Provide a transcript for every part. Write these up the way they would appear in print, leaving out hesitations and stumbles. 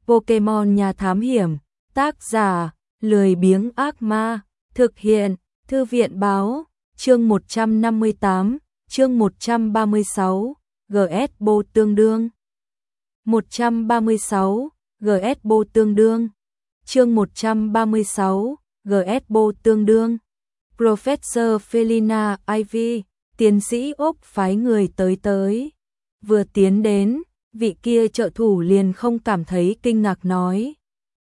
Pokemon Nhà Thám Hiểm, tác giả, lười biếng ác ma, thực hiện, Thư viện báo, chương 158, chương 136, GS-Bo tương đương. 136, GS-Bo tương đương. Chương 136, GS-Bo tương đương. Professor Felina Ivy, tiến sĩ Úc phái người tới. Vừa tiến đến, vị kia trợ thủ liền không cảm thấy kinh ngạc nói.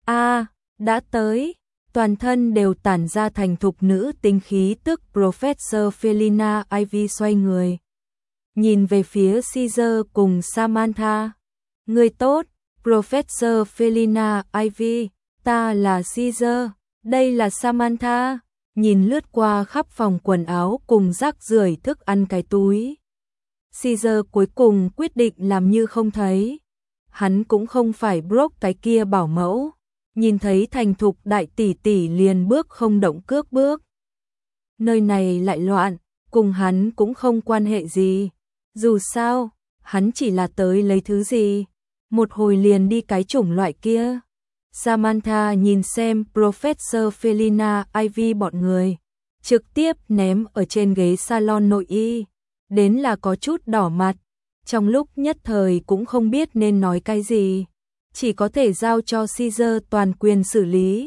Đã tới, toàn thân đều tản ra thành thục nữ tính khí tức. Professor Felina Ivy xoay người. Nhìn về phía Caesar cùng Samantha. Người tốt, Professor Felina Ivy, ta là Caesar, đây là Samantha. Nhìn lướt qua khắp phòng quần áo cùng rác rưởi thức ăn cái túi. Caesar cuối cùng quyết định làm như không thấy. Hắn cũng không phải Brock cái kia bảo mẫu. Nhìn thấy thành thục đại tỷ tỷ liền bước không động cước bước. Nơi này lại loạn, cùng hắn cũng không quan hệ gì. Dù sao, hắn chỉ là tới lấy thứ gì. Một hồi liền đi cái chủng loại kia. Samantha nhìn xem Professor Felina Ivy bọn người. Trực tiếp ném ở trên ghế salon nội y. Đến là có chút đỏ mặt. Trong lúc nhất thời cũng không biết nên nói cái gì. Chỉ có thể giao cho Caesar toàn quyền xử lý.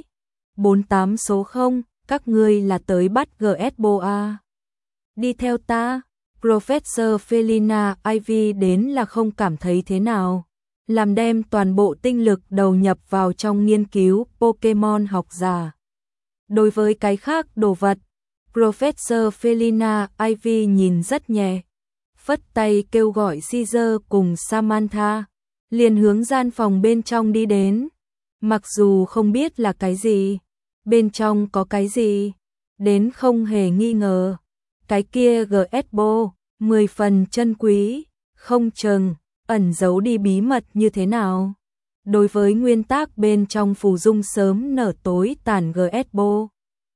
48 số 0, các ngươi là tới bắt GS-Bo à. Đi theo ta. Professor Felina Ivy đến là không cảm thấy thế nào. Làm đem toàn bộ tinh lực đầu nhập vào trong nghiên cứu Pokemon học giả. Đối với cái khác đồ vật, Professor Felina Ivy nhìn rất nhẹ. Phất tay kêu gọi Caesar cùng Samantha. Liền hướng gian phòng bên trong đi đến. Mặc dù không biết là cái gì, bên trong có cái gì, đến không hề nghi ngờ. Cái kia GS-Bo, 10 phần chân quý, không chừng, ẩn giấu đi bí mật như thế nào. Đối với nguyên tắc bên trong phù dung sớm nở tối tàn GS-Bo,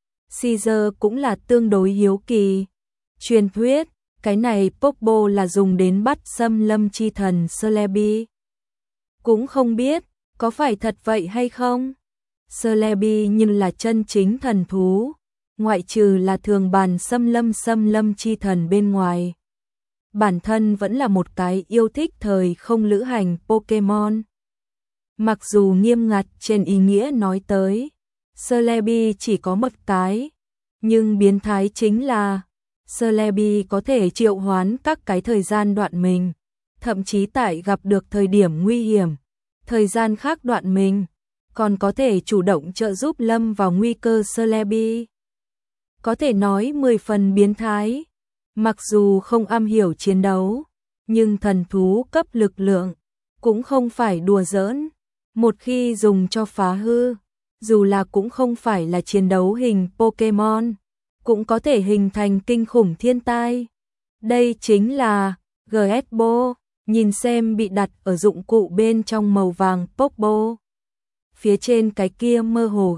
Caesar cũng là tương đối hiếu kỳ. Truyền thuyết, cái này Pokebo là dùng đến bắt xâm lâm chi thần Celebi. Cũng không biết, có phải thật vậy hay không? Celebi như là chân chính thần thú, ngoại trừ là thường bàn xâm lâm chi thần bên ngoài. Bản thân vẫn là một cái yêu thích thời không lữ hành Pokemon. Mặc dù nghiêm ngặt trên ý nghĩa nói tới, Celebi chỉ có một cái, nhưng biến thái chính là Celebi có thể triệu hoán các cái thời gian đoạn mình, thậm chí tại gặp được thời điểm nguy hiểm, thời gian khác đoạn mình, còn có thể chủ động trợ giúp lâm vào nguy cơ. Celebi có thể nói 10 phần biến thái. Mặc dù không am hiểu chiến đấu, nhưng thần thú cấp lực lượng cũng không phải đùa giỡn. Một khi dùng cho phá hư, dù là cũng không phải là chiến đấu hình Pokemon, cũng có thể hình thành kinh khủng thiên tai. Đây chính là GS-Bo. Nhìn xem bị đặt ở dụng cụ bên trong màu vàng Pokebo. Phía trên cái kia mơ hồ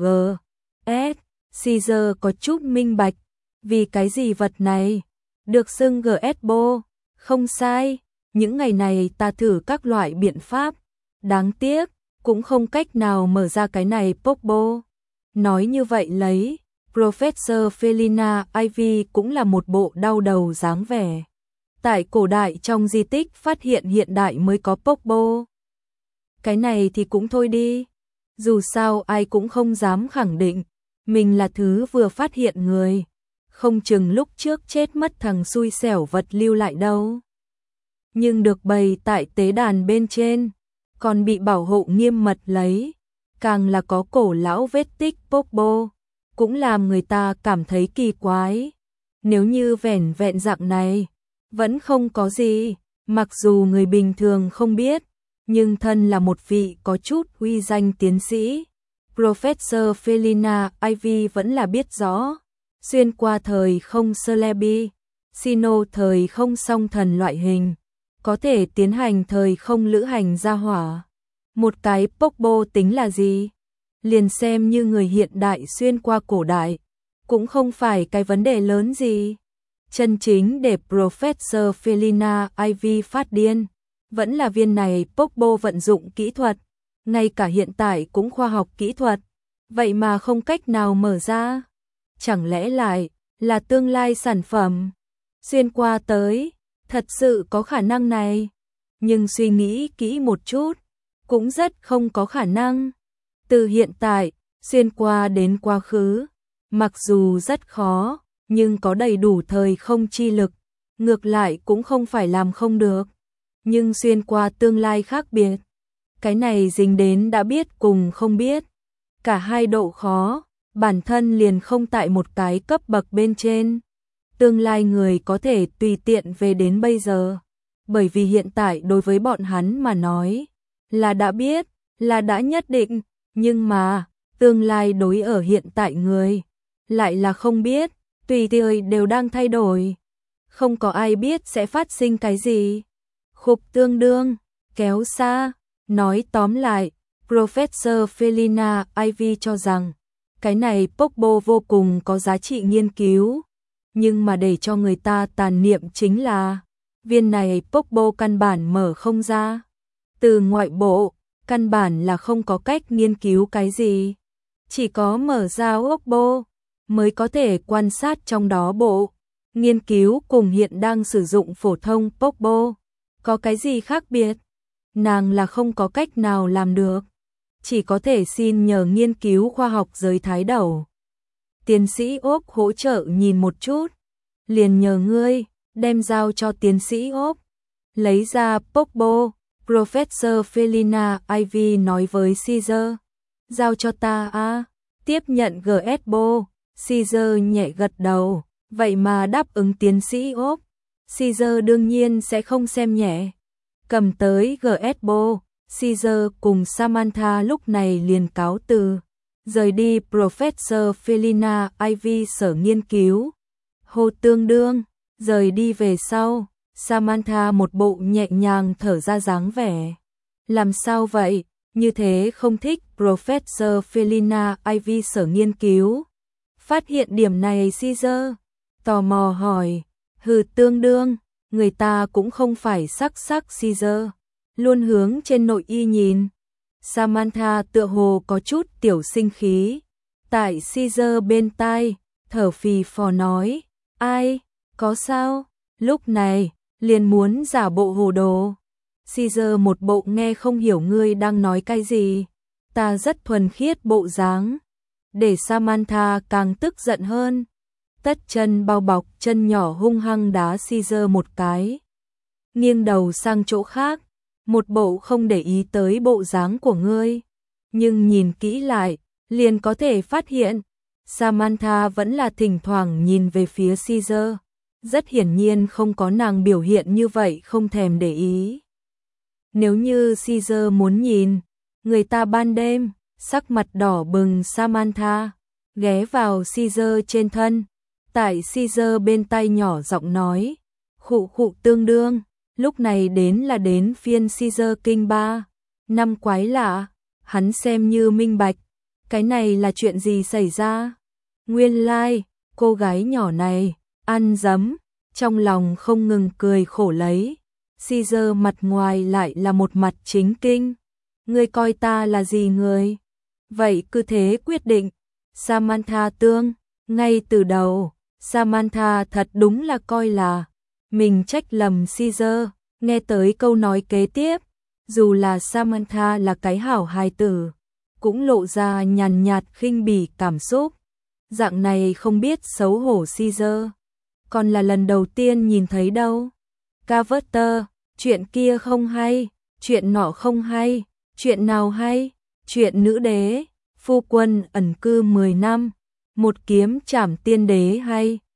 GS, Caesar có chút minh bạch. Vì cái gì vật này được xưng GS-Bo? Không sai, những ngày này ta thử các loại biện pháp. Đáng tiếc, cũng không cách nào mở ra cái này Pokebo. Nói như vậy lấy, Professor Felina Ivy cũng là một bộ đau đầu dáng vẻ. Tại cổ đại trong di tích phát hiện hiện đại mới có Pokebo. Cái này thì cũng thôi đi. Dù sao ai cũng không dám khẳng định mình là thứ vừa phát hiện người. Không chừng lúc trước chết mất thằng xui xẻo vật lưu lại đâu. Nhưng được bày tại tế đàn bên trên, còn bị bảo hộ nghiêm mật lấy. Càng là có cổ lão vết tích Pokebo, cũng làm người ta cảm thấy kỳ quái. Nếu như vẻn vẹn dạng này, vẫn không có gì, mặc dù người bình thường không biết, nhưng thân là một vị có chút uy danh tiến sĩ. Professor Felina Ivy vẫn là biết rõ, xuyên qua thời không Celebi, Sinnoh thời không song thần loại hình, có thể tiến hành thời không lữ hành ra hỏa. Một cái Pokebo tính là gì? Liền xem như người hiện đại xuyên qua cổ đại, cũng không phải cái vấn đề lớn gì. Chân chính để Professor Felina Ivy phát điên, vẫn là viên này Pokebo vận dụng kỹ thuật, ngay cả hiện tại cũng khoa học kỹ thuật, vậy mà không cách nào mở ra. Chẳng lẽ lại là tương lai sản phẩm xuyên qua tới, thật sự có khả năng này. Nhưng suy nghĩ kỹ một chút, cũng rất không có khả năng. Từ hiện tại, xuyên qua đến quá khứ, mặc dù rất khó, nhưng có đầy đủ thời không chi lực, ngược lại cũng không phải làm không được. Nhưng xuyên qua tương lai khác biệt. Cái này dính đến đã biết cùng không biết. Cả hai độ khó, bản thân liền không tại một cái cấp bậc bên trên. Tương lai người có thể tùy tiện về đến bây giờ. Bởi vì hiện tại đối với bọn hắn mà nói, là đã biết, là đã nhất định. Nhưng mà, tương lai đối ở hiện tại người, lại là không biết, tùy tiện đều đang thay đổi. Không có ai biết sẽ phát sinh cái gì. Khúc tương đương, kéo xa, nói tóm lại, Professor Felina Ivy cho rằng, cái này Pogbo vô cùng có giá trị nghiên cứu. Nhưng mà để cho người ta tàn niệm chính là, viên này Pogbo căn bản mở không ra. Từ ngoại bộ, căn bản là không có cách nghiên cứu cái gì. Chỉ có mở ra Pogbo, mới có thể quan sát trong đó bộ. Nghiên cứu cùng hiện đang sử dụng phổ thông Pogbo. Có cái gì khác biệt? Nàng là không có cách nào làm được. Chỉ có thể xin nhờ nghiên cứu khoa học giới thái đầu. Tiến sĩ Úc hỗ trợ nhìn một chút. Liền nhờ ngươi, đem giao cho tiến sĩ Úc. Lấy ra Pogbo, Professor Felina Ivy nói với Caesar. Giao cho ta à? Tiếp nhận GSBO. Caesar nhẹ gật đầu. Vậy mà đáp ứng tiến sĩ Úc. Caesar đương nhiên sẽ không xem nhẹ. Cầm tới GSBO, Caesar cùng Samantha lúc này liền cáo từ, rời đi Professor Felina Ivy sở nghiên cứu. Hồ tương đương, rời đi về sau, Samantha một bộ nhẹ nhàng thở ra dáng vẻ. Làm sao vậy, như thế không thích Professor Felina Ivy sở nghiên cứu. Phát hiện điểm này Caesar, tò mò hỏi, hừ tương đương, người ta cũng không phải sắc Caesar, luôn hướng trên nội y nhìn. Samantha tựa hồ có chút tiểu sinh khí, tại Caesar bên tai, thở phì phò nói, ai, có sao, lúc này, liền muốn giả bộ hồ đồ. Caesar một bộ nghe không hiểu ngươi đang nói cái gì, ta rất thuần khiết bộ dáng, để Samantha càng tức giận hơn. Tất chân bao bọc chân nhỏ hung hăng đá Caesar một cái. Nghiêng đầu sang chỗ khác, một bộ không để ý tới bộ dáng của ngươi. Nhưng nhìn kỹ lại, liền có thể phát hiện, Samantha vẫn là thỉnh thoảng nhìn về phía Caesar. Rất hiển nhiên không có nàng biểu hiện như vậy không thèm để ý. Nếu như Caesar muốn nhìn, người ta ban đêm, sắc mặt đỏ bừng Samantha, ghé vào Caesar trên thân. Tại Caesar bên tay nhỏ giọng nói, khụ khụ tương đương, lúc này đến phiên Caesar kinh ba. Năm quái lạ, hắn xem như minh bạch, cái này là chuyện gì xảy ra? Nguyên lai, cô gái nhỏ này, ăn dấm, trong lòng không ngừng cười khổ lấy. Caesar mặt ngoài lại là một mặt chính kinh. Ngươi coi ta là gì người? Vậy cứ thế quyết định. Samantha tương, ngay từ đầu. Samantha thật đúng là coi là mình trách lầm Caesar. Nghe tới câu nói kế tiếp, dù là Samantha là cái hảo hài tử, cũng lộ ra nhàn nhạt khinh bỉ cảm xúc. Dạng này không biết xấu hổ Caesar, còn là lần đầu tiên nhìn thấy đâu. Carver, chuyện kia không hay, chuyện nọ không hay, chuyện nào hay? Chuyện nữ đế, phu quân ẩn cư 10 năm, một kiếm trảm tiên đế hay?